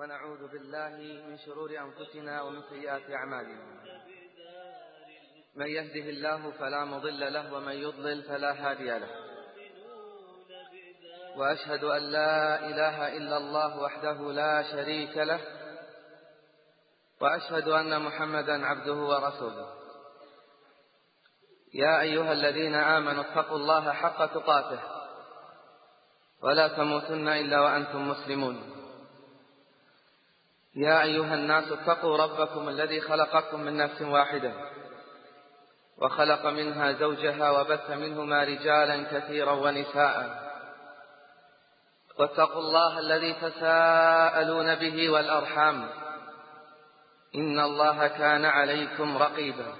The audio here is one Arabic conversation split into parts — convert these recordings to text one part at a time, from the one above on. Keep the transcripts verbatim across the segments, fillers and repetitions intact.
ونعوذ بالله من شرور أنفسنا ومن سيئات أعمالنا. من يهده الله فلا مضل له ومن يضلل فلا هادي له. وأشهد أن لا إله إلا الله وحده لا شريك له، وأشهد أن محمدا عبده ورسوله. يا أيها الذين آمنوا اتقوا الله حق تقاته ولا تموتن إلا وأنتم مسلمون. يا أيها الناس اتقوا ربكم الذي خلقكم من نفس واحدة وخلق منها زوجها وبث منهما رجالا كثيرا ونساء، واتقوا الله الذي تساءلون به والأرحام إن الله كان عليكم رقيبا.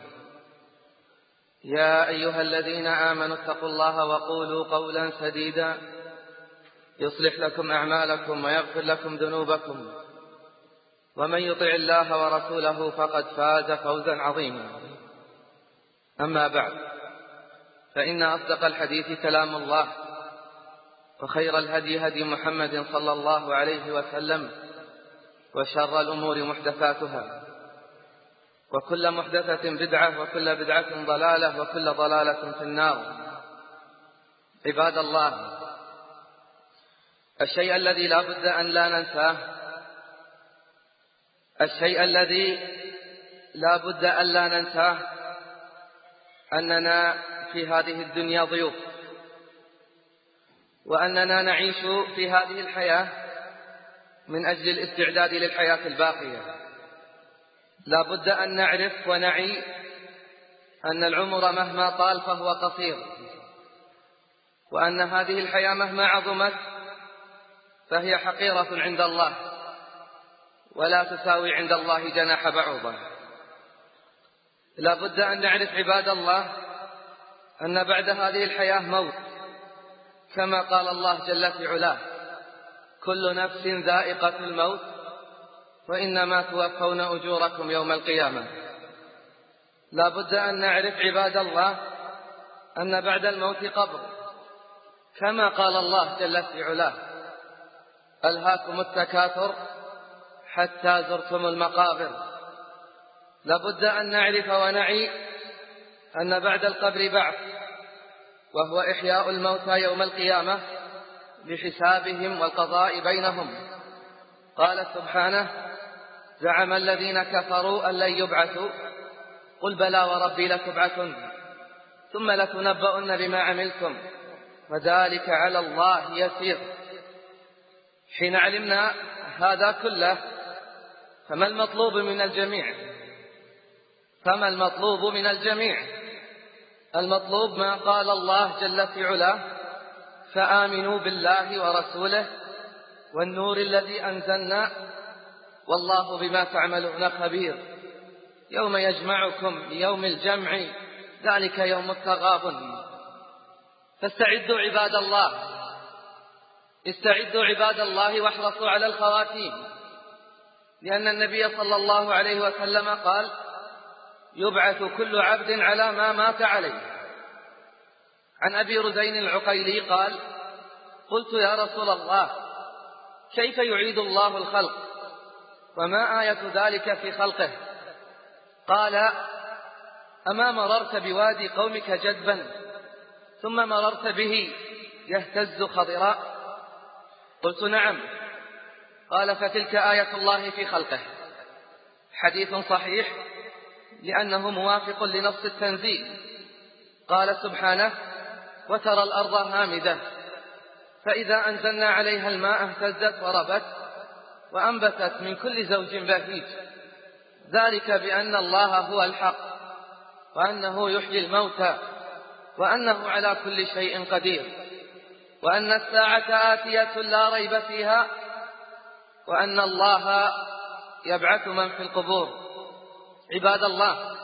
يا أيها الذين آمنوا اتقوا الله وقولوا قولا سديدا يصلح لكم أعمالكم ويغفر لكم ذنوبكم، ومن يطع الله ورسوله فقد فاز فوزا عظيما. أما بعد، فإن أصدق الحديث كلام الله، وخير الهدي هدي محمد صلى الله عليه وسلم، وشر الأمور محدثاتها، وكل محدثة بدعة، وكل بدعة ضلالة، وكل ضلالة في النار. عباد الله، الشيء الذي لا بد أن لا ننساه، الشيء الذي لا بد أن لا ننساه أننا في هذه الدنيا ضيوف، وأننا نعيش في هذه الحياة من أجل الاستعداد للحياة الباقية. لا بد أن نعرف ونعي أن العمر مهما طال فهو قصير، وأن هذه الحياة مهما عظمت فهي حقيرة عند الله، ولا تساوي عند الله جناح بعوضة. لا بد أن نعرف عباد الله أن بعد هذه الحياة موت، كما قال الله جل في علاه: كل نفس ذائقة الموت وإنما توفون أجوركم يوم القيامة. لا بد أن نعرف عباد الله أن بعد الموت قبر، كما قال الله جل في علاه: ألهاكم التكاثر حتى زرتم المقابر. لابد أن نعرف ونعي أن بعد القبر بعث، وهو إحياء الموتى يوم القيامة لحسابهم والقضاء بينهم. قال سبحانه: زعم الذين كفروا أن لن يبعثوا قل بلى وربي لتبعثن ثم لتنبؤن بما عملتم وذلك على الله يسير. حين علمنا هذا كله، فما المطلوب من الجميع؟ فما المطلوب من الجميع؟ المطلوب ما قال الله جل في علاه: فآمنوا بالله ورسوله والنور الذي أنزلنا والله بما تعملون خبير. يوم يجمعكم ليوم الجمع ذلك يوم التغابن. فاستعدوا عباد الله، استعدوا عباد الله واحرصوا على الخواتيم، لأن النبي صلى الله عليه وسلم قال: يبعث كل عبد على ما مات عليه. عن أبي رزين العقيلي قال: قلت يا رسول الله، كيف يعيد الله الخلق وما آية ذلك في خلقه؟ قال: أما مررت بوادي قومك جدبا ثم مررت به يهتز خضراء؟ قلت نعم. قال: فتلك آية الله في خلقه. حديث صحيح لأنه موافق لنص التنزيل. قال سبحانه: وترى الأرض هامدة فإذا أنزلنا عليها الماء اهتزت وربت وأنبتت من كل زوج بهيج، ذلك بأن الله هو الحق وأنه يحيي الموتى وأنه على كل شيء قدير، وأن الساعة آتية لا ريب فيها، وأن الله يبعث من في القبور. عباد الله،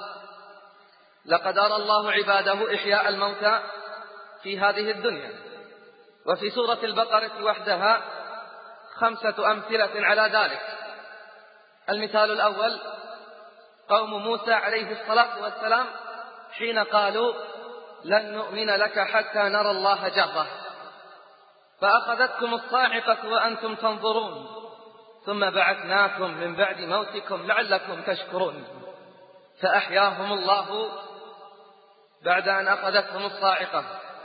لقد أرى الله عباده إحياء الموتى في هذه الدنيا، وفي سورة البقرة وحدها خمسة أمثلة على ذلك. المثال الأول قوم موسى عليه الصلاة والسلام حين قالوا: لن نؤمن لك حتى نرى الله جهرة، فأخذتكم الصاعقة وأنتم تنظرون، ثم بعثناكم من بعد موتكم لعلكم تشكرون. فأحياهم الله بعد أن أخذتهم الصاعقة.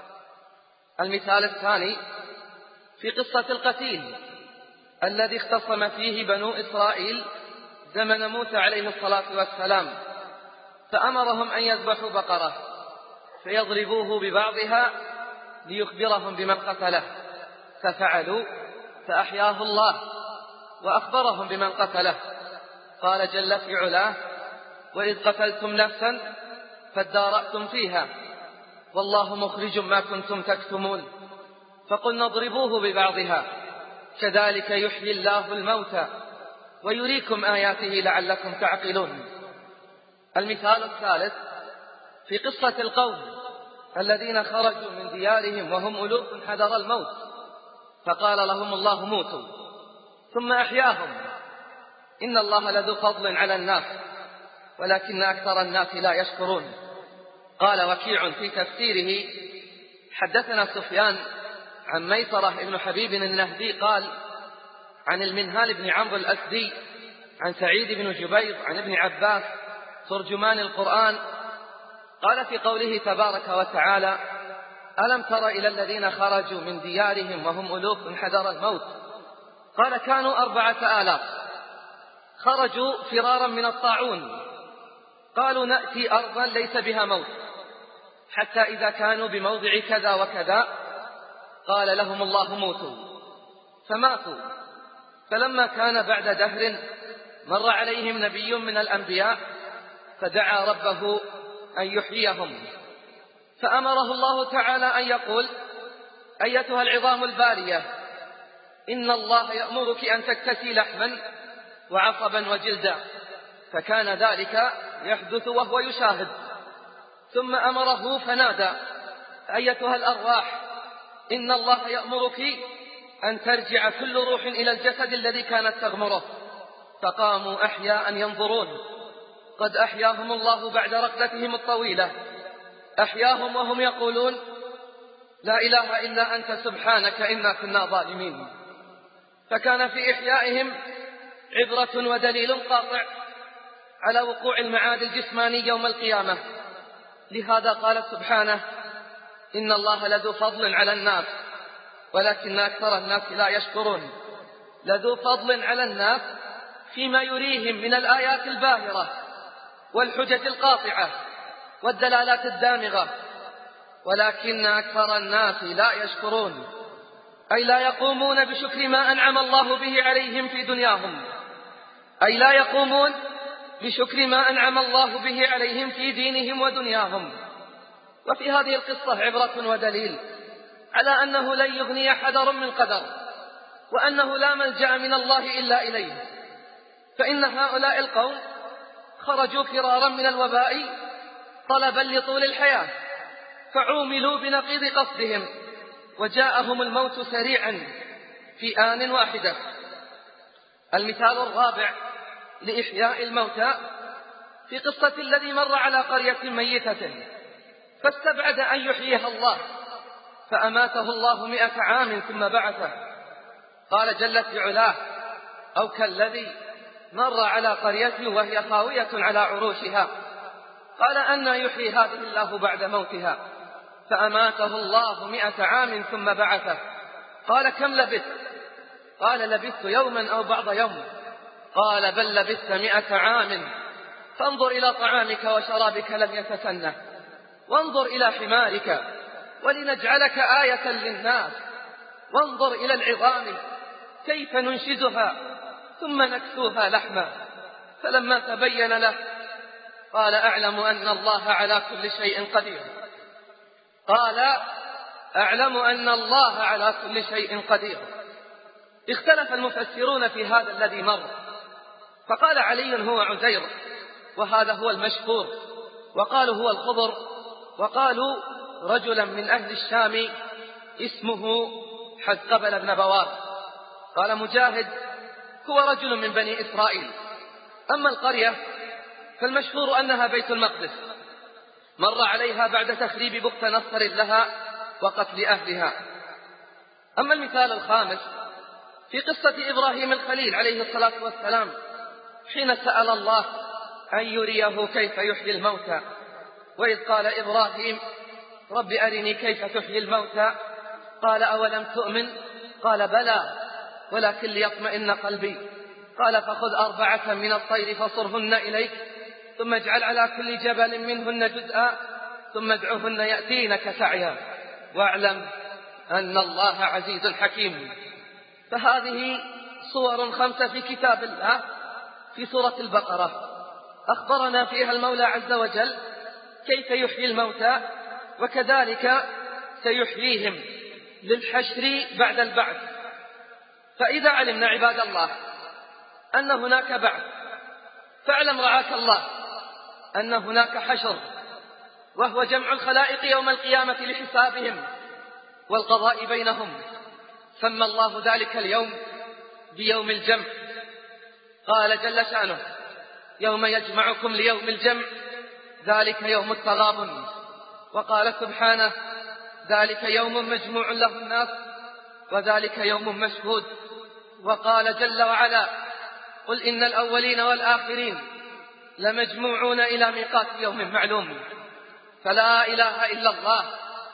المثال الثاني في قصة القتيل الذي اختصم فيه بنو إسرائيل زمن موسى عليه الصلاة والسلام، فأمرهم أن يذبحوا بقرة فيضربوه ببعضها ليخبرهم بمن قتله، ففعلوا فأحياه الله وأخبرهم بمن قتله. قال جل في علاه: وإذ قتلتم نفسا فادارأتم فيها والله مخرج ما كنتم تكتمون فقلنا اضربوه ببعضها كذلك يحيي الله الموتى ويريكم آياته لعلكم تعقلون. المثال الثالث في قصة القوم الذين خرجوا من ديارهم وهم ألوف حذر الموت، فقال لهم الله موتوا ثم أحياهم. إن الله لذو فضل على الناس ولكن أكثر الناس لا يشكرون. قال وكيع في تفسيره: حدثنا سفيان عن ميسرة بن حبيب النهدي قال عن المنهال بن عمرو الأسدي عن سعيد بن جبير عن ابن عباس ترجمان القرآن قال في قوله تبارك وتعالى: ألم تر إلى الذين خرجوا من ديارهم وهم ألوف حذر الموت؟ قال كانوا أربعة آلاف خرجوا فرارا من الطاعون، قالوا نأتي أرضا ليس بها موت، حتى إذا كانوا بموضع كذا وكذا قال لهم الله موتوا فماتوا. فلما كان بعد دهر مر عليهم نبي من الأنبياء فدعا ربه أن يحييهم، فأمره الله تعالى أن يقول: أيتها العظام البالية إن الله يأمرك أن تكتسي لحما وعصبا وجلدا، فكان ذلك يحدث وهو يشاهد. ثم أمره فنادى: أيتها الأرواح إن الله يأمرك أن ترجع كل روح إلى الجسد الذي كانت تغمره، فقاموا أحياء ينظرون. قد أحياهم الله بعد رقدتهم الطويلة، أحياهم وهم يقولون: لا إله إلا أنت سبحانك إنا كنا ظالمين. فكان في إحيائهم عبرة ودليل قاطع على وقوع المعاد الجسماني يوم القيامة. لهذا قال سبحانه: إن الله لذو فضل على الناس ولكن أكثر الناس لا يشكرون. لذو فضل على الناس فيما يريهم من الآيات الباهرة والحجج القاطعة والدلالات الدامغة، ولكن أكثر الناس لا يشكرون، أي لا يقومون بشكر ما أنعم الله به عليهم في دنياهم، أي لا يقومون بشكر ما أنعم الله به عليهم في دينهم ودنياهم. وفي هذه القصة عبرة ودليل على أنه لن يغني حذر من قدر، وأنه لا ملجأ من الله إلا إليه. فإن هؤلاء القوم خرجوا فرارا من الوباء طلبا لطول الحياة، فعوملوا بنقيض قصدهم، وجاءهم الموت سريعا في آن واحدة. المثال الرابع لإحياء الموتى في قصة الذي مر على قرية ميتة فاستبعد أن يحييها الله فأماته الله مئة عام ثم بعثه. قال جل في علاه: أو كالذي مر على قرية وهي خاوية على عروشها قال أنى يحيي هذه الله بعد موتها فأماته الله مئة عام ثم بعثه. قال كم لبثت؟ قال لبثت يوما أو بعض يوم. قال بل لبثت مئة عام فانظر إلى طعامك وشرابك لم يتسنه، وانظر إلى حمارك ولنجعلك آية للناس، وانظر إلى العظام كيف ننشزها ثم نكسوها لحما. فلما تبين له قال أعلم أن الله على كل شيء قدير. قال أعلم أن الله على كل شيء قدير. اختلف المفسرون في هذا الذي مر، فقال علي هو عزير وهذا هو المشهور، وقالوا هو الخضر، وقالوا رجلا من أهل الشام اسمه حزقبل بن بوار. قال مجاهد هو رجل من بني إسرائيل. أما القرية فالمشهور أنها بيت المقدس، مر عليها بعد تخريب بخت نصر لها وقتل أهلها. أما المثال الخامس في قصة إبراهيم الخليل عليه الصلاة والسلام حين سأل الله أن يريه كيف يحيي الموتى، وإذ قال إبراهيم رب أرني كيف تحيي الموتى قال أولم تؤمن قال بلى ولكن ليطمئن قلبي قال فخذ أربعة من الطير فصرهن إليك ثم اجعل على كل جبل منهن جزءا ثم ادعهن يأتينك سعيا واعلم أن الله عزيز حكيم. فهذه صور خمسة في كتاب الله في سورة البقرة أخبرنا فيها المولى عز وجل كيف يحيي الموتى، وكذلك سيحييهم للحشر بعد البعث. فإذا علمنا عباد الله أن هناك بعث فاعلم رعاك الله أن هناك حشر، وهو جمع الخلائق يوم القيامة لحسابهم والقضاء بينهم. سمى الله ذلك اليوم بيوم الجمع، قال جل شأنه يوم يجمعكم ليوم الجمع ذلك يوم التغابن، وقال سبحانه ذلك يوم مجموع له الناس وذلك يوم مشهود، وقال جل وعلا قل إن الأولين والآخرين لمجموعون إلى ميقات يوم معلوم. فلا إله إلا الله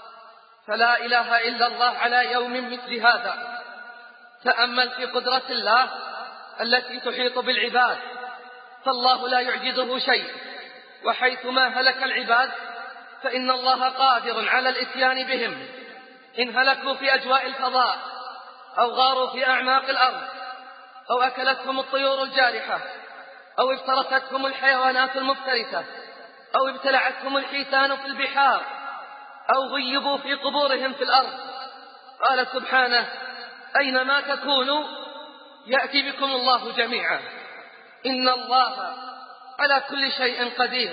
فلا إله إلا الله على يوم مثل هذا. تأمل في قدرة الله التي تحيط بالعباد، فالله لا يعجزه شيء، وحيثما هلك العباد فإن الله قادر على الإتيان بهم إن هلكوا في أجواء الفضاء أو غاروا في أعماق الأرض أو أكلتهم الطيور الجارحة أو افترستهم الحيوانات المفترسة أو ابتلعتهم الحيتان في البحار أو غيبوا في قبورهم في الأرض. قال سبحانه أينما تكونوا يأتي بكم الله جميعا إن الله على كل شيء قدير.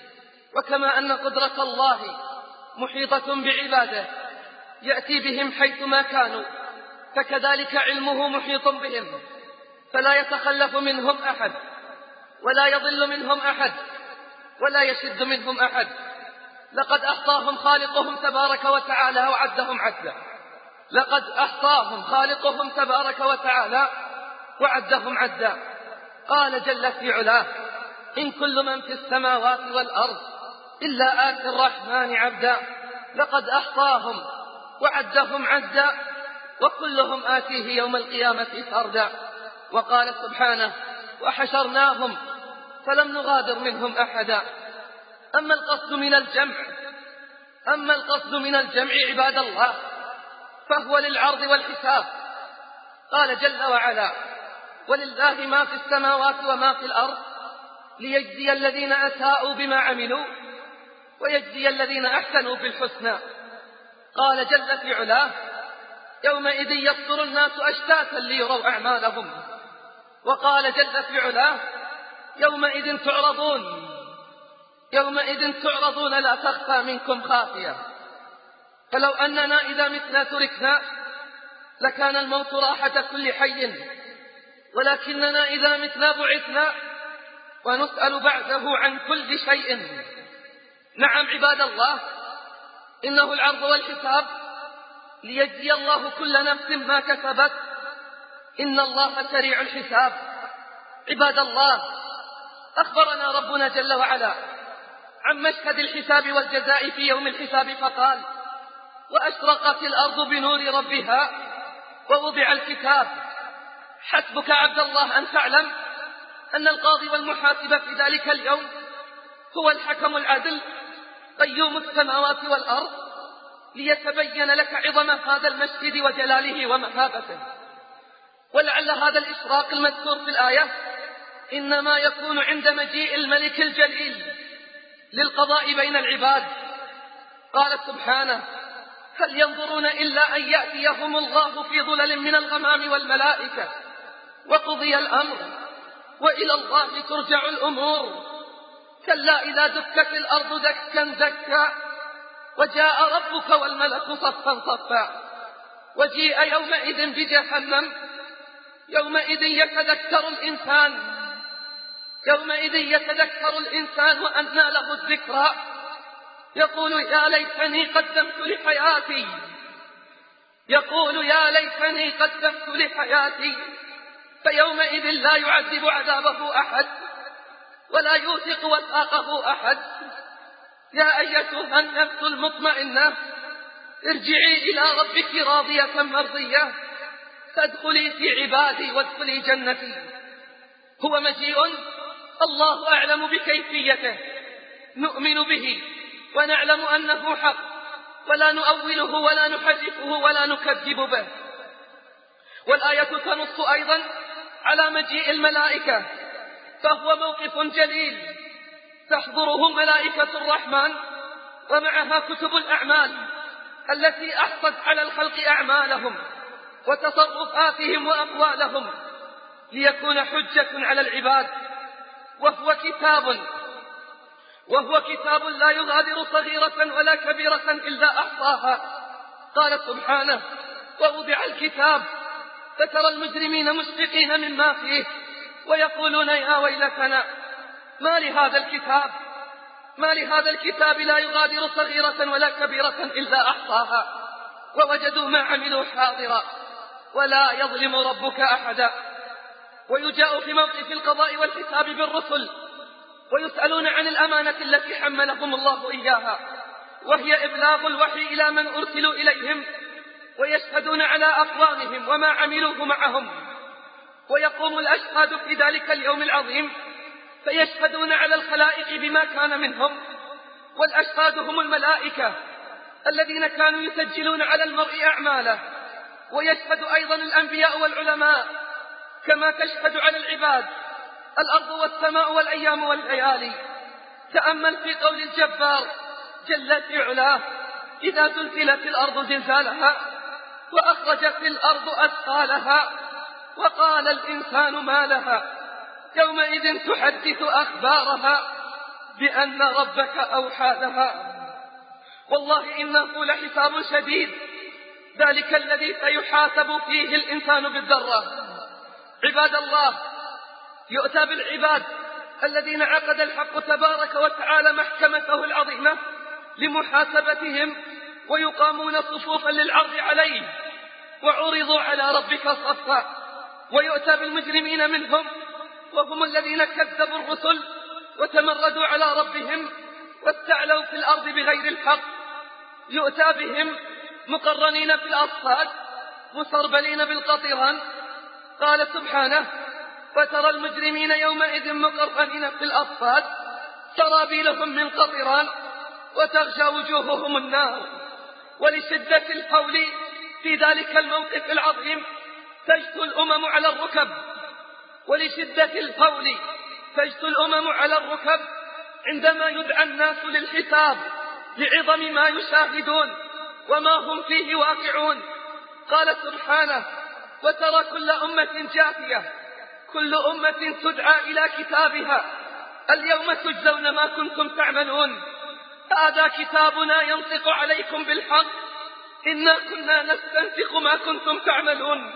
وكما أن قدرة الله محيطة بعباده يأتي بهم حيثما كانوا، فكذلك علمه محيط بهم فلا يتخلف منهم أحد ولا يضل منهم أحد ولا يشد منهم أحد. لقد أحصاهم خالقهم تبارك وتعالى وعدهم عدا لقد أحصاهم خالقهم تبارك وتعالى وعدهم عدا. قال جل في علاه إن كل من في السماوات والأرض إلا آتي الرحمن عبدا لقد أحصاهم وعدهم عدا وكلهم آتيه يوم القيامة فردا. وقال سبحانه وحشرناهم فلم نغادر منهم أحدا. أما القصد من الجمع أما القصد من الجمع عباد الله فهو للعرض والحساب. قال جل وعلا ولله ما في السماوات وما في الأرض ليجزي الذين أساءوا بما عملوا ويجزي الذين أحسنوا بالحسنى. قال جل في علاه يومئذ يصدر الناس أشتاتا ليروا أعمالهم. وقال جل في علاه يومئذ تعرضون يومئذ تعرضون لا تخفى منكم خافية. فلو أننا إذا متنا تركنا لكان الموت راحة كل حي، ولكننا إذا متنا بعثنا ونسأل بعده عن كل شيء. نعم عباد الله إنه العرض والحساب ليجزي الله كل نفس ما كسبت إن الله سريع الحساب. عباد الله أخبرنا ربنا جل وعلا عن مشهد الحساب والجزاء في يوم الحساب فقال وأشرقت الأرض بنور ربها ووضع الكتاب. حسبك عبد الله أن تعلم أن القاضي والمحاسب في ذلك اليوم هو الحكم العدل قيوم السماوات والأرض، ليتبين لك عظم هذا المشهد وجلاله ومهابته. ولعل هذا الإشراق المذكور في الآية إنما يكون عند مجيء الملك الجليل للقضاء بين العباد. قال سبحانه هل ينظرون إلا أن يأتيهم الله في ظلل من الغمام والملائكة وقضي الأمر وإلى الله ترجع الأمور. كلا إذا دكت الأرض دكا دكا وجاء ربك والملك صفا صفا وجيء يومئذ بجهنم يومئذ يتذكر الإنسان يومئذ يتذكر الإنسان وأنى له الذكرى يقول يا ليتني قدمت لحياتي يقول يا ليتني قدمت لحياتي، فيومئذ لا يعذب عذابه أحد ولا يوثق وثاقه أحد. يا أيتها النفس المطمئنة ارجعي إلى ربك راضية مرضية فادخلي في عبادي وادخلي جنتي. هو مجيء الله أعلم بكيفيته، نؤمن به ونعلم أنه حق ولا نؤوله ولا نحرفه ولا نكذب به. والآية تنص أيضا على مجيء الملائكة، فهو موقف جليل تحضره ملائكة الرحمن ومعها كتب الأعمال التي أحصت على الخلق أعمالهم وتصرفاتهم وأقوالهم ليكون حجة على العباد. وهو كتاب وهو كتاب لا يغادر صغيرة ولا كبيرة إلا أحصاها. قال سبحانه ووضع الكتاب فترى المجرمين مشفقين مما فيه ويقولون يا ويلتنا ما لهذا الكتاب ما لهذا الكتاب لا يغادر صغيرة ولا كبيرة إلا أحصاها ووجدوا ما عملوا حاضرا ولا يظلم ربك أحدا. ويجاء في موقف القضاء والحساب بالرسل ويسألون عن الأمانة التي حملهم الله إياها، وهي إبلاغ الوحي إلى من أرسلوا إليهم، ويشهدون على أقوامهم وما عملوه معهم. ويقوم الأشهاد في ذلك اليوم العظيم فيشهدون على الخلائق بما كان منهم، والأشهاد هم الملائكة الذين كانوا يسجلون على المرء أعماله. ويشهد أيضا الأنبياء والعلماء كما تشهد على العباد الأرض والسماء والأيام والليالي. تأمل في قول الجبار جل في علاه إذا زلزلت الأرض زلزالها وأخرجت الأرض أثقالها وقال الإنسان ما لها يومئذ تحدث أخبارها بأن ربك أوحى لها. والله إنه لحساب شديد، ذلك الذي سيحاسب فيه الإنسان بالذرة. عباد الله، يؤتى بالعباد الذين عقد الحق تبارك وتعالى محكمته العظيمة لمحاسبتهم ويقامون صفوفا للعرض عليه وعرضوا على ربك صفا. ويؤتى بالمجرمين منهم وهم الذين كذبوا الرسل وتمردوا على ربهم واستعلوا في الأرض بغير الحق. يؤتى بهم مقرنين في الأصفاد مسربلين بالقطران. قال سبحانه وترى المجرمين يومئذ مقرنين في الأصفاد سرابيلهم من قطران وتغشى وجوههم النار. ولشدة الحول في ذلك الموقف العظيم تجثو الأمم على الركب ولشدة الحول تجثو الأمم على الركب عندما يدعى الناس للحساب لعظم ما يشاهدون وما هم فيه واقعون. قال سبحانه وترى كل أمة جاثية كل أمة تدعى إلى كتابها اليوم تجزون ما كنتم تعملون هذا كتابنا ينطق عليكم بالحق إنا كنا نستنسخ ما كنتم تعملون.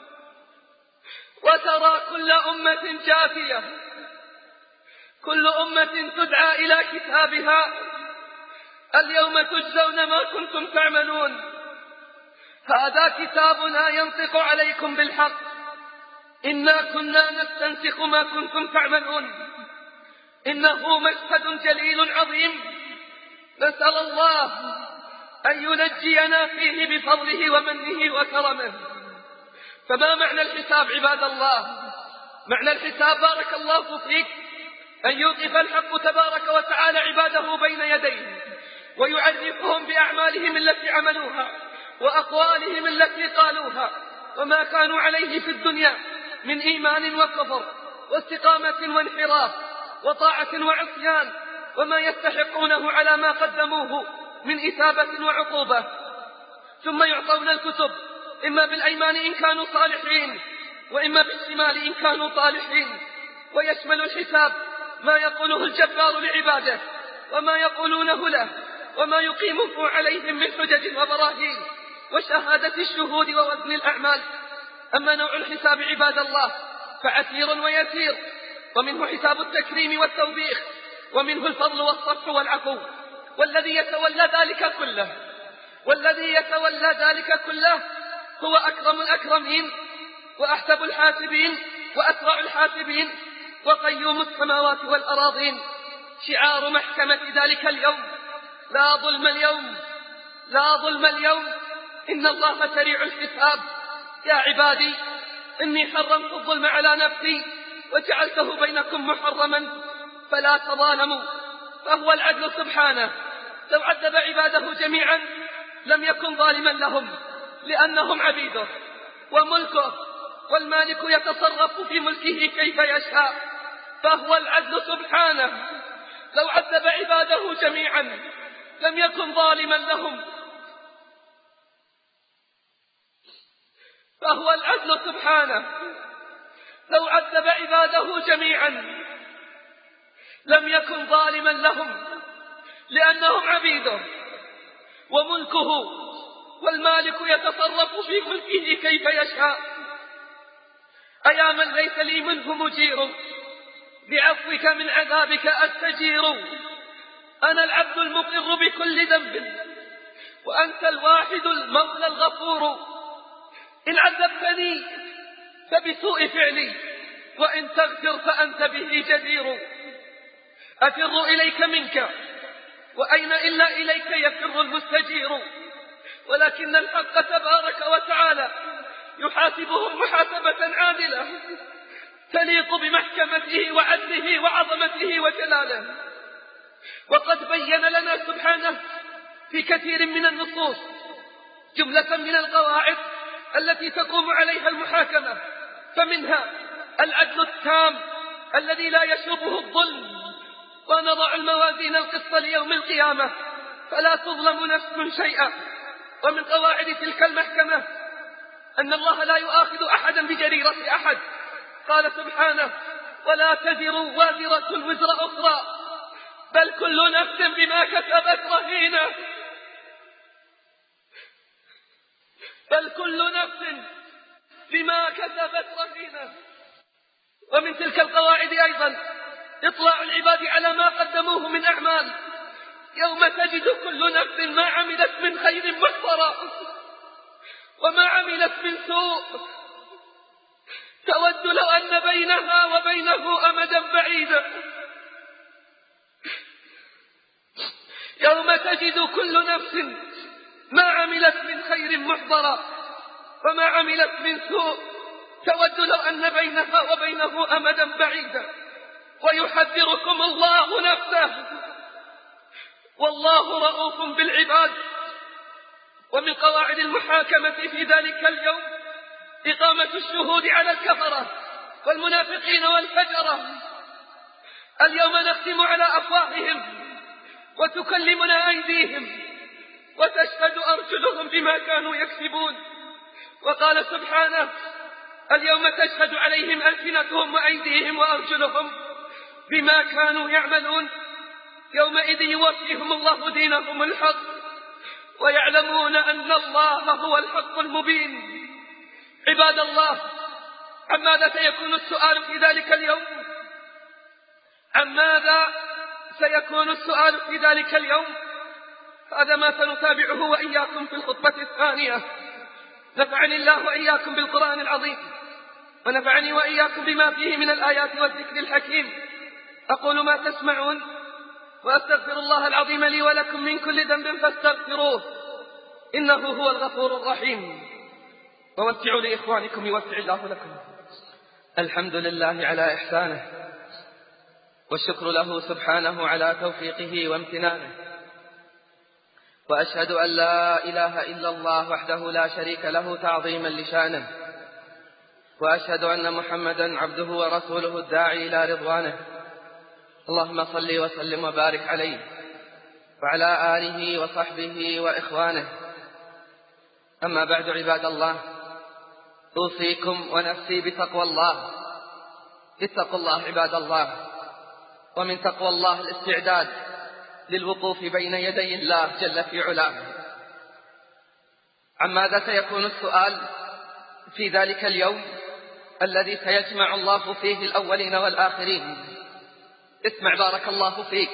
وترى كل أمة جاثية كل أمة تدعى إلى كتابها اليوم تجزون ما كنتم تعملون هذا كتابنا ينطق عليكم بالحق إنا كنا نستنسخ ما كنتم تعملون. إنه مشهد جليل عظيم نسأل الله أن ينجينا فيه بفضله ومنه وكرمه. فما معنى الحساب عباد الله؟ معنى الحساب بارك الله فيك أن يوقف الحق تبارك وتعالى عباده بين يديه ويعرفهم بأعمالهم التي عملوها وأقوالهم التي قالوها وما كانوا عليه في الدنيا من إيمان وكفر واستقامة وانحراف وطاعة وعصيان وما يستحقونه على ما قدموه من إثابة وعقوبة. ثم يعطون الكتب إما بالأيمان إن كانوا صالحين وإما بالشمال إن كانوا طالحين. ويشمل الحساب ما يقوله الجبار لعباده وما يقولونه له وما يقيمه عليهم من حجج وبراهين وشهادة الشهود ووزن الأعمال. أما نوع الحساب عباد الله فعسير ويسير، ومنه حساب التكريم والتوبيخ ومنه الفضل والصفح والعفو. والذي يتولى ذلك كله والذي يتولى ذلك كله هو أكرم الأكرمين وأحسب الحاسبين وأسرع الحاسبين وقيوم السماوات والأراضين. شعار محكمة ذلك اليوم: لا ظلم اليوم، لا ظلم اليوم، إن الله سريع الحساب. يا عبادي إني حرمت الظلم على نفسي وجعلته بينكم محرما فلا تظالموا. فهو العدل سبحانه، لو عذب عباده جميعا لم يكن ظالما لهم لأنهم عبيده وملكه، والمالك يتصرف في ملكه كيف يشاء. فهو العدل سبحانه، لو عذب عباده جميعا لم يكن ظالما لهم. فهو العدل سبحانه، لو عذب عباده جميعا لم يكن ظالما لهم لأنهم عبيده وملكه، والمالك يتصرف في ملكه كيف يشاء. أيا من ليس لي منه مجير، بعفوك من عذابك أستجير. أنا العبد المقر بكل ذنب وأنت الواحد المولى الغفور. إن عذبتني فبسوء فعلي، وإن تغفر فأنت به جدير. أفر إليك منك، وأين إلا إليك يفر المستجير. ولكن الحق تبارك وتعالى يحاسبهم محاسبة عادلة تليق بمحكمته وعدله وعظمته وجلاله. وقد بين لنا سبحانه في كثير من النصوص جملة من القواعد التي تقوم عليها المحاكمة، فمنها العدل التام الذي لا يشوبه الظلم. ونضع الموازين القسط ليوم القيامة فلا تظلم نفس شيئا. ومن قواعد تلك المحكمة أن الله لا يؤاخذ أحدا بجريرة أحد. قال سبحانه: ولا تزر وازرة وزر أخرى، بل كل نفس بما كسبت رهينة. بل كل نفس بما كسبت رهينة. ومن تلك القواعد أيضا إطلاع العباد على ما قدموه من أعمال، يوم تجد كل نفس ما عملت من خير محضرا وما عملت من سوء، تود لو أن بينها وبينه أمدا بعيدا. يوم تجد كل نفس ما عملت من خير محضرا وما عملت من سوء، تود لو أن بينها وبينه أمدا بعيدا. ويحذركم الله نفسه، والله رؤوف بالعباد. ومن قواعد المحاكمة في ذلك اليوم إقامة الشهود على الكفرة والمنافقين والفجرة. اليوم نختم على أفواههم وتكلمنا أيديهم وتشهد أرجلهم بما كانوا يكسبون. وقال سبحانه: اليوم تشهد عليهم ألسنتهم وأيديهم وأرجلهم بما كانوا يعملون. يومئذ يوفيهم الله دينهم الحق ويعلمون أن الله هو الحق المبين. عباد الله، عن ماذا سيكون السؤال في ذلك اليوم؟ عن ماذا سيكون السؤال في ذلك اليوم؟ هذا ما سنتابعه وإياكم في الخطبة الثانية. نفعني الله وإياكم بالقرآن العظيم، ونفعني وإياكم بما فيه من الآيات والذكر الحكيم. أقول ما تسمعون، وأستغفر الله العظيم لي ولكم من كل ذنب فاستغفروه، إنه هو الغفور الرحيم. ووسعوا لإخوانكم يوسع الله لكم. الحمد لله على إحسانه، والشكر له سبحانه على توفيقه وامتنانه. وأشهد أن لا إله إلا الله وحده لا شريك له تعظيما لشانه، وأشهد أن محمدا عبده ورسوله الداعي إلى رضوانه. اللهم صل وسلم وبارك عليه وعلى آله وصحبه وإخوانه. أما بعد، عباد الله، أوصيكم ونفسي بتقوى الله. اتقوا الله عباد الله. ومن تقوى الله الاستعداد للوقوف بين يدي الله جل في علاه. عن ماذا سيكون السؤال في ذلك اليوم الذي سيجمع الله فيه الأولين والآخرين؟ اسمع بارك الله فيك،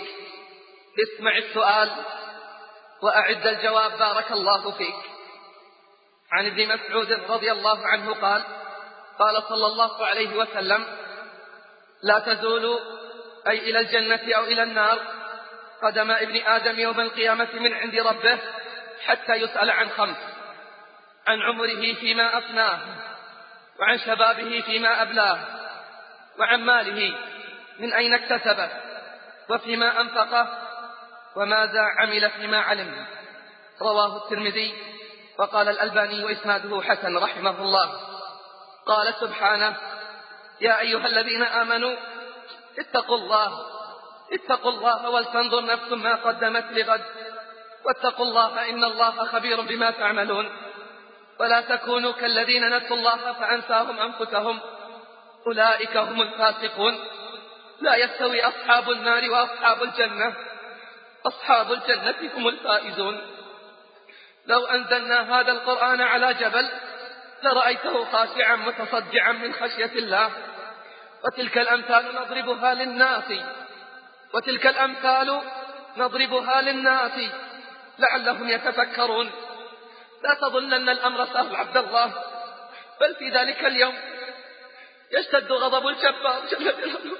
اسمع السؤال وأعد الجواب بارك الله فيك. عن ابن مسعود رضي الله عنه قال قال صلى الله عليه وسلم: لا تزول أي إلى الجنة أو إلى النار قدم ابن آدم يوم القيامة من عند ربه حتى يسأل عن خمس: عن عمره فيما أفناه، وعن شبابه فيما أبلاه، وعن ماله من أين اكتسبه، وفيما أنفقه، وماذا عمل فيما علم. رواه الترمذي، وقال الألباني وإسناده حسن رحمه الله. قال سبحانه: يا أيها الذين آمنوا اتقوا الله اتقوا الله ولتنظر نفس ما قدمت لغد واتقوا الله إن الله خبير بما تعملون. ولا تكونوا كالذين نسوا الله فأنساهم أنفسهم أولئك هم الفاسقون. لا يستوي أصحاب النار وأصحاب الجنة أصحاب الجنة هم الفائزون. لو أنزلنا هذا القرآن على جبل لرأيته خاشعا متصدعا من خشية الله. وتلك الأمثال نضربها للناس وتلك الأمثال نضربها للناس لعلهم يتفكرون. لا تظنن الأمر سهل عبد الله، بل في ذلك اليوم يشتد غضب الجبار جل جلاله.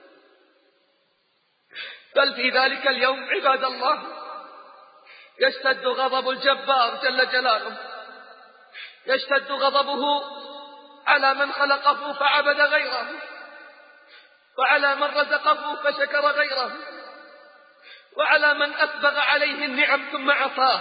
بل في ذلك اليوم عباد الله يشتد غضب الجبار جل جلاله، يشتد غضبه على من خلقه فعبد غيره، وعلى من رزقه فشكر غيره، وعلى من أسبغ عليه النعم ثم عصاه.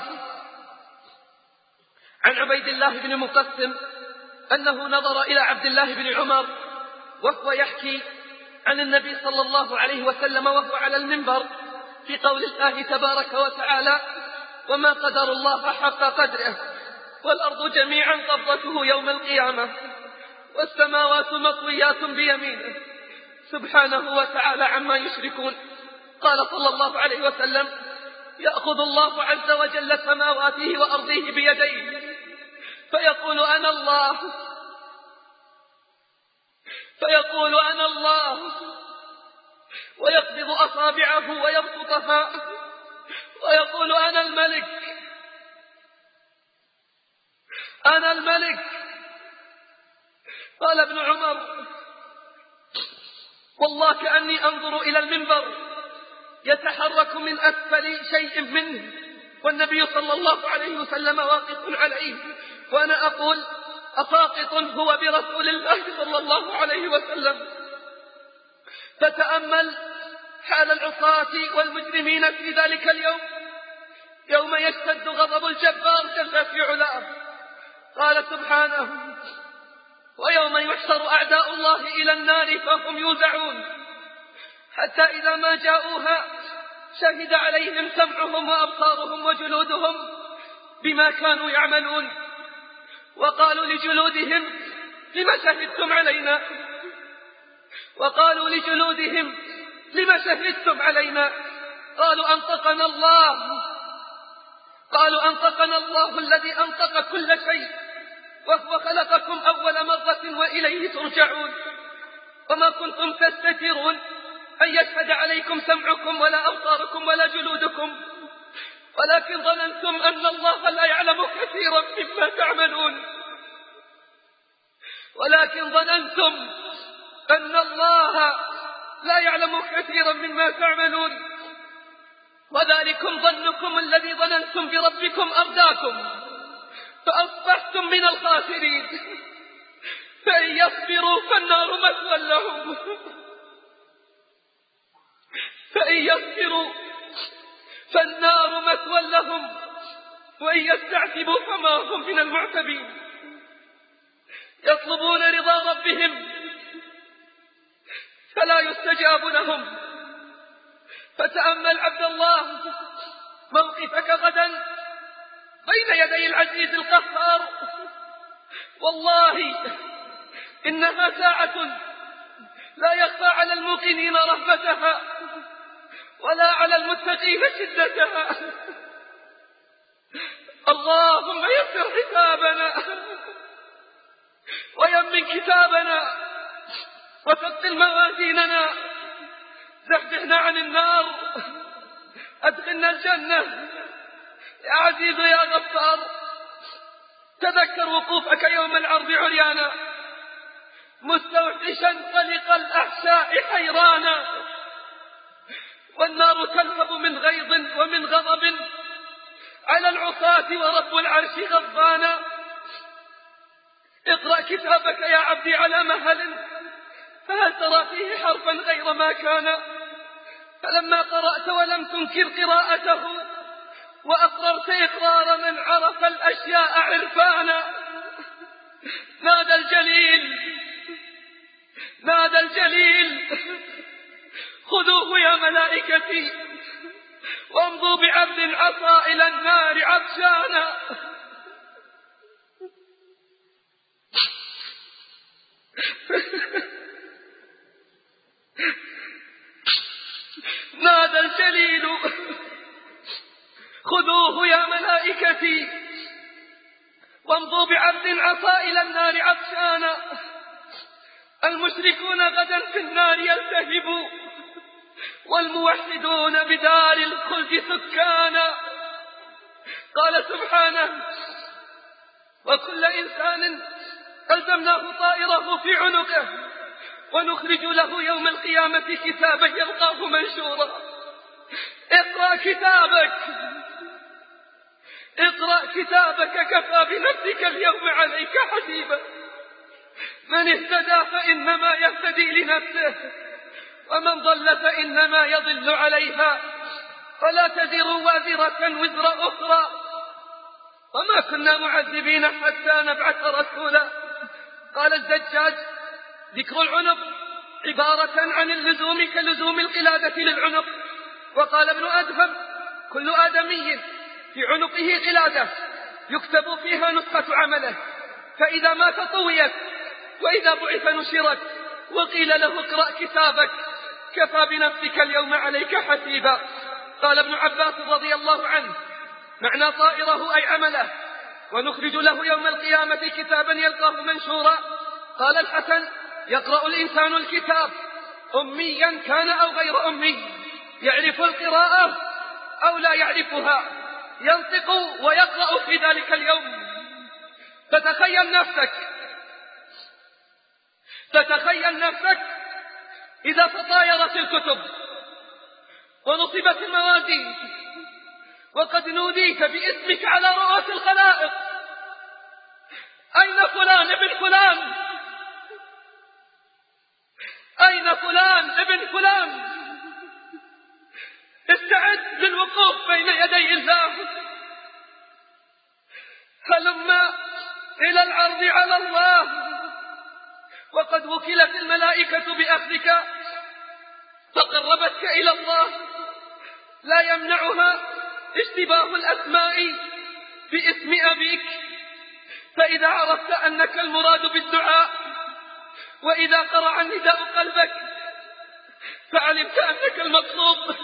عن عبيد الله بن مقسم أنه نظر إلى عبد الله بن عمر وهو يحكي عن النبي صلى الله عليه وسلم وهو على المنبر في قول الله تبارك وتعالى: وما قدر الله حق قدره والأرض جميعا قبضته يوم القيامة والسماوات مطويات بيمينه سبحانه وتعالى عما يشركون. قال صلى الله عليه وسلم: يأخذ الله عز وجل سماواته وأرضه بيديه فيقول أنا الله فيقول أنا الله ويقبض أصابعه ويبسطها ويقول أنا الملك أنا الملك. قال ابن عمر: والله كأني أنظر إلى المنبر يتحرك من أسفل شيء منه والنبي صلى الله عليه وسلم واقف عليه، وأنا أقول: أساقط هو برسول الله صلى الله عليه وسلم. فتأمل حال العصاة والمجرمين في ذلك اليوم، يوم يشتد غضب الجبار جل في علاه. قال سبحانه: ويوم يحشر أعداء الله إلى النار فهم يوزعون حتى إذا ما جاءوها شهد عليهم سمعهم وأبصارهم وجلودهم بما كانوا يعملون. وقالوا لجلودهم: لم شهدتم علينا وقالوا لجلودهم: لم شهدتم علينا قالوا أنطقنا الله قالوا أنطقنا الله الذي أنطق كل شيء وهو خلقكم أول مرة وإليه ترجعون. وما كنتم تستترون أن يشهد عليكم سمعكم ولا أبصاركم ولا جلودكم ولكن ظننتم أن الله لا يعلم كثيرا مما تعملون ولكن ظننتم أن الله لا يعلم كثيرا مما تعملون وذلكم ظنكم الذي ظننتم بربكم أرداكم فأصبحتم من الخاسرين. فإن يصبروا فالنار مثوى لهم فإن يصبروا فالنار مثوى لهم وإن يستعتبوا فما هم من المعتبين. يطلبون رضا ربهم فلا يستجاب لهم. فتأمل عبد الله موقفك غدا بين يدي العزيز القهار. والله إنها ساعة لا يخفى على الموقنين رهبتها ولا على المتقين شدتها. اللهم يسر حسابنا ويمن كتابنا وثقل موازيننا، زحزحنا عن النار، أدخلنا الجنة يا عزيز يا غفار تذكر وقوفك يوم العرض عريانا مستوحشا قلق الأحشاء حيرانا، والنار تلهب من غيظ ومن غضب على العصاة ورب العرش غضبانا. اقرأ كتابك يا عبدي على مهل، فهل ترى فيه حرفا غير ما كان؟ فلما قرأت ولم تنكر قراءته وأقررت إقرار من عرف الأشياء عرفانا، نادى الجليل نادى الجليل خذوه يا ملائكتي وامضوا بعبد عصى إلى النار عطشانا. نادى الجليل خذوه يا ملائكتي وامضوا بعبد عصى إلى النار عطشانا. المشركون غدا في النار يلتهبوا، والموحدون بدار الخلد سكانا. قال سبحانه: وكل إنسان ألزمناه طائره في عنقه ونخرج له يوم القيامة كتابا يلقاه منشورا. اقرأ كتابك اقرأ كتابك كفى بنفسك اليوم عليك حسيبا. من اهتدى فإنما يهتدي لنفسه، ومن ضل فإنما يضل عليها، ولا تزر وازرة وزر أخرى، وما كنا معذبين حتى نبعث رسولا. قال الزجاج: ذكر العنق عبارة عن اللزوم كلزوم القلادة للعنق. وقال ابن أدهم: كل آدمي في عنقه قلادة يكتب فيها نسخة عمله، فإذا مات طويت وإذا بعث نشرت. وقيل له: اقرأ كتابك كفى بنفسك اليوم عليك حسيبا. قال ابن عباس رضي الله عنه: معنى طائره أي عمله، ونخرج له يوم القيامة كتابا يلقاه منشورا. قال الحسن: يقرأ الإنسان الكتاب أميا كان أو غير أمي، يعرف القراءة أو لا يعرفها، ينطق ويقرأ في ذلك اليوم. فتخيل نفسك فتخيل نفسك إذا تطايرت الكتب ونصبت الموازين وقد نوديت باسمك على رؤوس الخلائق: أين فلان ابن فلان؟ أين فلان ابن فلان؟ استعد للوقوف بين يدي الله. هلما إلى العرض على الله، وقد وكلت الملائكة بأخذك فقربتك إلى الله. لا يمنعها اشتباه الأسماء باسم أبيك، فإذا عرفت أنك المراد بالدعاء وإذا قرع النداء قلبك فعلمت أنك المطلوب.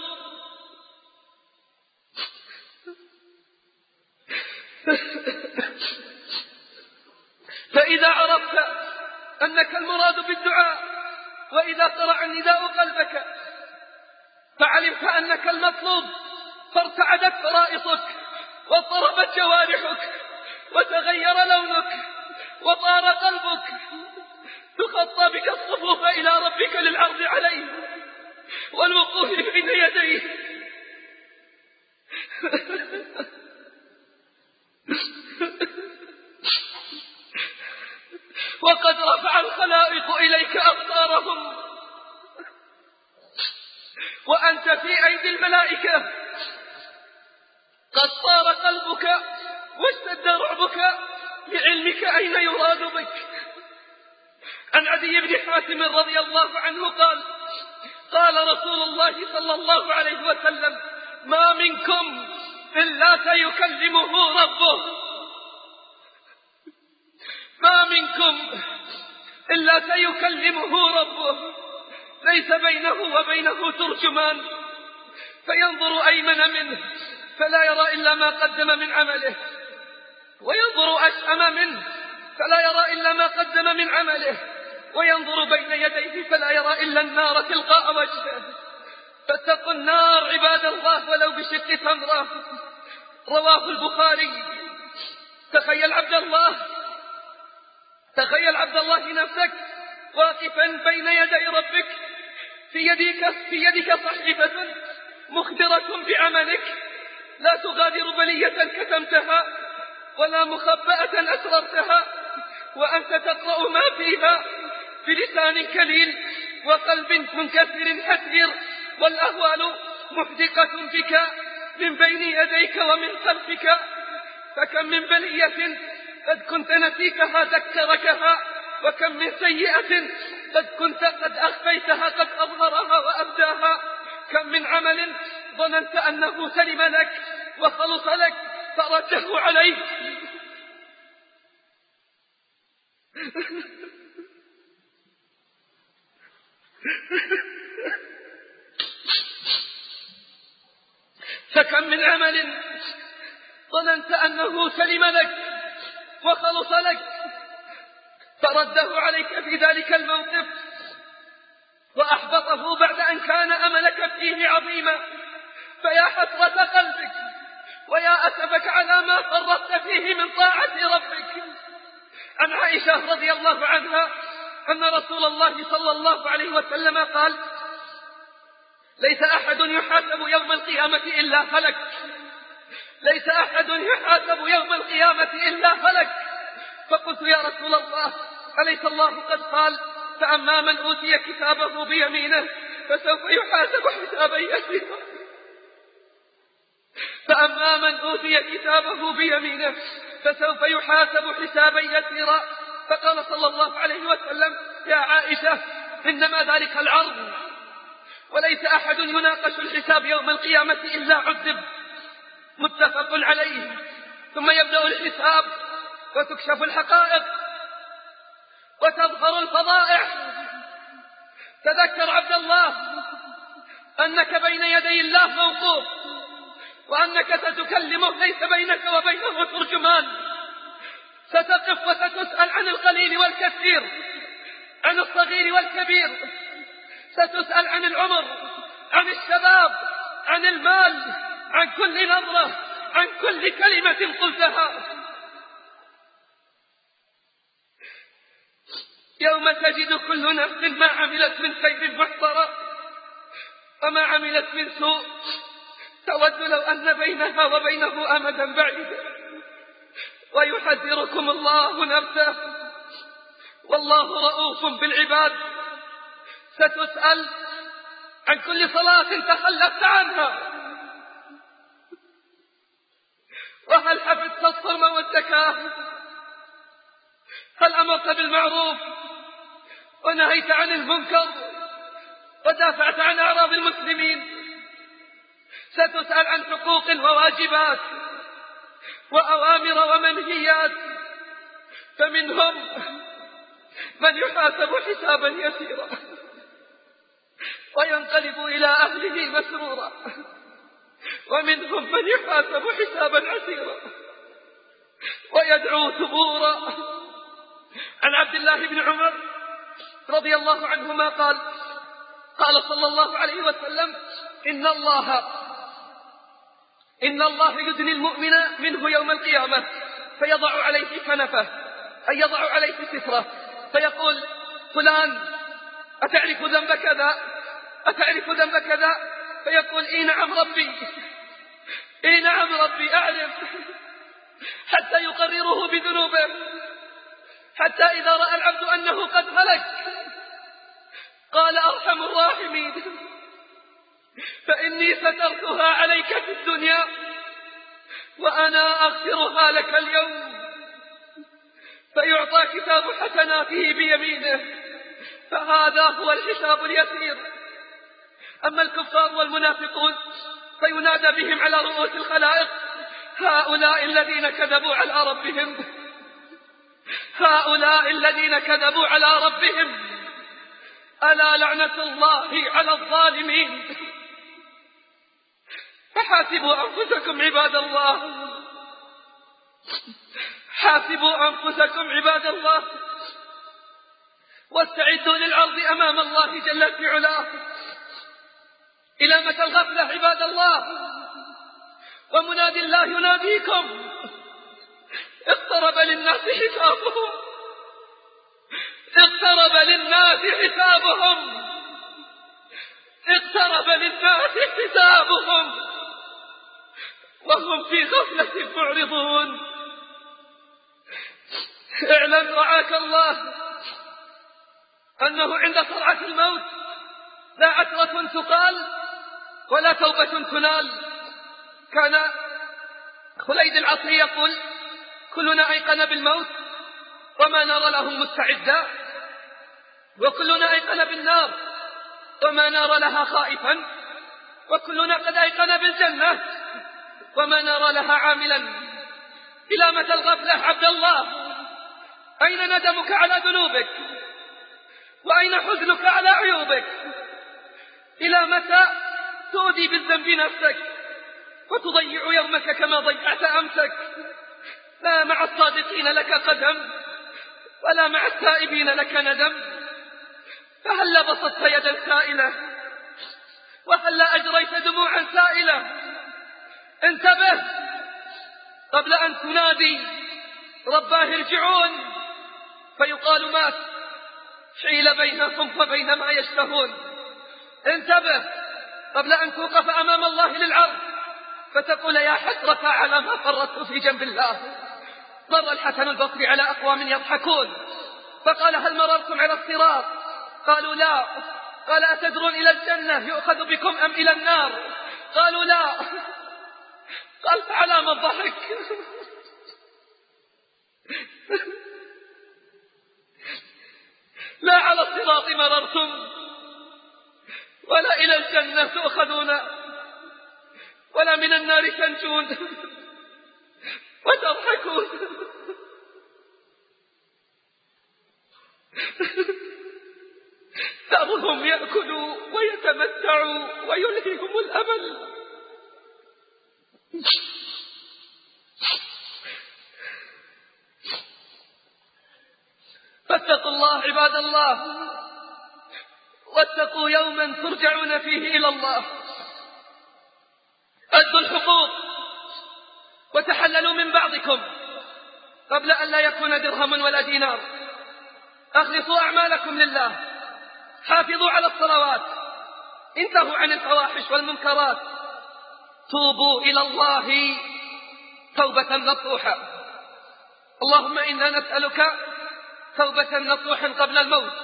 فإذا عرفت أنك المراد بالدعاء وإذا قرع النداء قلبك فعلمت أنك المطلوب، فارتعدت فرائصك واضطربت جوارحك وتغير لونك وطار قلبك، تخطى بك الصفوف إلى ربك للعرض عليه والوقوف بين يديه. وقد رفع الخلائق إليك أبصارهم وأنت في أيدي الملائكة، قد طار قلبك واشتد رعبك لعلمك أين يراد بك. عن عدي بن حاتم رضي الله عنه قال: قال رسول الله صلى الله عليه وسلم: ما منكم إلا سيكلمه ربه ما منكم إلا سيكلمه ربه، ليس بينه وبينه ترجمان، فينظر أيمن منه فلا يرى إلا ما قدم من عمله، وينظر أشأم منه فلا يرى إلا ما قدم من عمله، وينظر بين يديه فلا يرى إلا النار تلقاء وجهه. فاتقوا النار عباد الله ولو بشق تمرة. رواه البخاري. تخيل عبد الله تخيل عبد الله نفسك واقفا بين يدي ربك، في يدك في يدك صحيفة مخبرة بعملك، لا تغادر بلية كتمتها ولا مخبأة أسررتها، وأنت تقرأ ما فيها بلسان كليل وقلب منكسر حسير، والأهوال محدقة بك من بين يديك ومن خلفك. فكم من بلية قد كنت نسيتها ذكركها، وكم من سيئة قد كنت قد أخفيتها قد أظهرها وأبداها. كم من عمل ظننت أنه سلم لك وخلص لك فرده عليك. فكم من عمل ظننت أنه سلم لك وخلص لك فرده عليك في ذلك الموقف وأحبطه بعد أن كان أملك فيه عظيما. فيا حسرة قلبك ويا أسفك على ما فرطت فيه من طاعة ربك. عن عائشة رضي الله عنها أن رسول الله صلى الله عليه وسلم قال: ليس أحد يحاسب يوم القيامة إلا هلك، ليس أحد يحاسب يوم القيامة إلا هلك. فقلت: يا رسول الله، أليس الله قد قال: فأما من أوتي كتابه بيمينه فسوف يحاسب حسابا يسيرا، فأما من أوتي كتابه بيمينه فسوف يحاسب حسابا يسيرا. فقال صلى الله عليه وسلم: يا عائشة، إنما ذلك العرض، وليس أحد يناقش الحساب يوم القيامة إلا عذب. متفق عليه. ثم يبدأ الحساب وتكشف الحقائق وتظهر الفضائح. تذكر عبد الله أنك بين يدي الله موقوف، وأنك ستكلمه ليس بينك وبينه ترجمان. ستقف وستسأل عن القليل والكثير، عن الصغير والكبير، ستسأل عن العمر، عن الشباب، عن المال، عن كل نظرة، عن كل كلمة قلتها. يوم تجد كل نفس ما عملت من خير محضرا وما عملت من سوء، تود لو أن بينها وبينه أمدا بعيدا. ويحذركم الله نفسه، والله رؤوف بالعباد. ستسأل عن كل صلاة تخلفت عنها، وهل حفظت الصوم والزكاة؟ هل أمرت بالمعروف ونهيت عن المنكر ودافعت عن أعراض المسلمين؟ ستسأل عن حقوق وواجبات وأوامر ومنهيات، فمنهم من يحاسب حسابا يسيرا وينقلب إلى أهله مسرورا، ومنهم من يحاسب حسابا عسيرا ويدعو ثبورا. عن عبد الله بن عمر رضي الله عنهما قال: قال صلى الله عليه وسلم: إن الله إن الله يدني المؤمن منه يوم القيامة فيضع عليه كنفه، أي يضع عليه ستره، فيقول: فلان، أتعرف ذنب كذا؟ أتعرف ذنب كذا؟ فيقول: إي نعم ربي، إي نعم ربي أعرف، حتى يقرره بذنوبه، حتى إذا رأى العبد أنه قد هلك قال: أرحم الراحمين، فإني سترتها عليك في الدنيا وأنا أغفرها لك اليوم. فيعطى كتاب حسناته بيمينه، فهذا هو الحساب اليسير. أما الكفار والمنافقون فينادى بهم على رؤوس الخلائق: هؤلاء الذين كذبوا على ربهم، هؤلاء الذين كذبوا على ربهم، ألا لعنة الله على الظالمين. فحاسبوا أنفسكم عباد الله، حاسبوا أنفسكم عباد الله، واستعدوا للعرض أمام الله جل في علاه. إلى متى الغفلة عباد الله؟ ومنادي الله يناديكم: اقترب للناس حسابهم، اقترب للناس حسابهم، اقترب للناس حسابهم وهم في غفلة معرضون. اعلم رعاك الله أنه عند صرعة الموت لا عثرة تقال ولا توبة تنال. كان خليد العصري يقول: كلنا أيقن بالموت وما نرى له مستعدا، وكلنا أيقن بالنار وما نرى لها خائفا، وكلنا قد أيقن بالجنة وما نرى لها عاملا. إلى متى الغفلة عبد الله؟ أين ندمك على ذنوبك؟ وأين حزنك على عيوبك؟ إلى متى تؤذي بالذنب نفسك وتضيع يومك كما ضيعت أمسك؟ لا مع الصادقين لك قدم ولا مع التائبين لك ندم. فهل بسطت يدا سائلة وهل أجريت دموعا سائلة؟ انتبه قبل أن تنادي رباه ارجعون فيقال مات، حيل بينهم وبين ما يشتهون. انتبه قبل أن توقف أمام الله للعرض فتقول يا حسرة على ما فرطت في جنب الله. مر الحسن البصري على أقوام يضحكون فقال: هل مررتم على الصراط؟ قالوا لا. قال: أتدرون إلى الجنة يؤخذ بكم أم إلى النار؟ قالوا لا. قال: فعلى ما الضحك؟ لا على الصراط مررتم ولا إلى الجنة تؤخذون ولا من النار تنجون وتضحكون. ذرهم يأكلوا ويتمتعوا ويلههم الأمل. فاتقوا الله عباد الله، واتقوا يوما ترجعون فيه إلى الله. أدوا الحقوق وتحللوا من بعضكم قبل أن لا يكون درهم ولا دينار. أخلصوا أعمالكم لله، حافظوا على الصلوات، انتهوا عن الفواحش والمنكرات، توبوا إلى الله توبة نصوحة. اللهم إنا نسألك توبة نصوحا قبل الموت،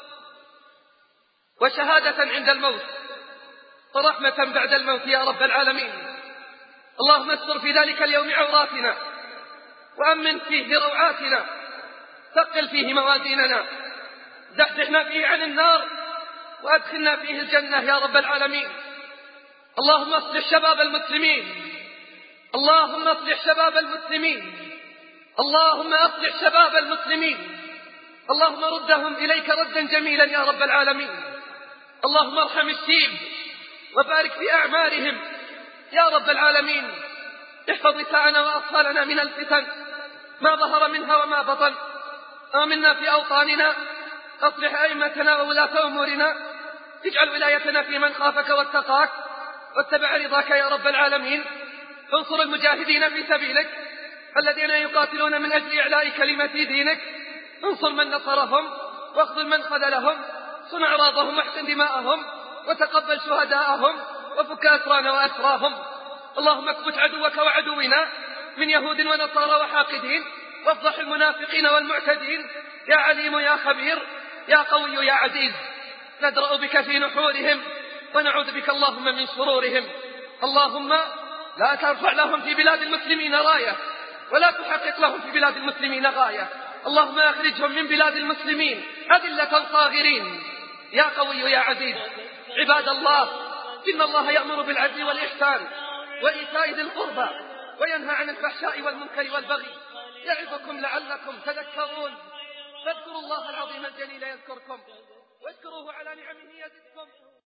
وشهادة عند الموت، ورحمة بعد الموت يا رب العالمين. اللهم استر في ذلك اليوم عوراتنا، وأمن فيه روعاتنا، ثقل فيه موازيننا، زحزحنا فيه عن النار، وأدخلنا فيه الجنة يا رب العالمين. اللهم اصلح شباب المسلمين، اللهم اصلح شباب المسلمين، اللهم اصلح شباب المسلمين، اللهم ردهم إليك ردا جميلا يا رب العالمين. اللهم ارحم الشيب وبارك في أعمارهم يا رب العالمين. احفظ نساءنا وأطفالنا من الفتن ما ظهر منها وما بطن. آمنا في أوطاننا، أصلح أئمتنا وولاة أمورنا، اجعل ولايتنا في من خافك واتقاك واتبع رضاك يا رب العالمين. انصر المجاهدين في سبيلك الذين يقاتلون من أجل إعلاء كلمة دينك، انصر من نصرهم واخذل من خذلهم، صن أعراضهم واحسن دماءهم، وتقبل شهداءهم، وفك أسرانا وأسراهم. اللهم اكبت عدوك وعدونا من يهود ونصارى وحاقدين، وافضح المنافقين والمعتدين يا عليم يا خبير يا قوي يا عزيز. ندرأ بك في نحورهم ونعوذ بك اللهم من شرورهم. اللهم لا ترفع لهم في بلاد المسلمين راية ولا تحقق لهم في بلاد المسلمين غاية. اللهم أخرجهم من بلاد المسلمين أذلة صاغرين يا قوي يا عزيز. عباد الله، إن الله يأمر بالعدل والإحسان وإيتاء ذي القربى وينهى عن الفحشاء والمنكر والبغي، يعظكم لعلكم تذكرون. فاذكروا الله العظيم الجليل يذكركم، واشكروه على نعمه يزدكم.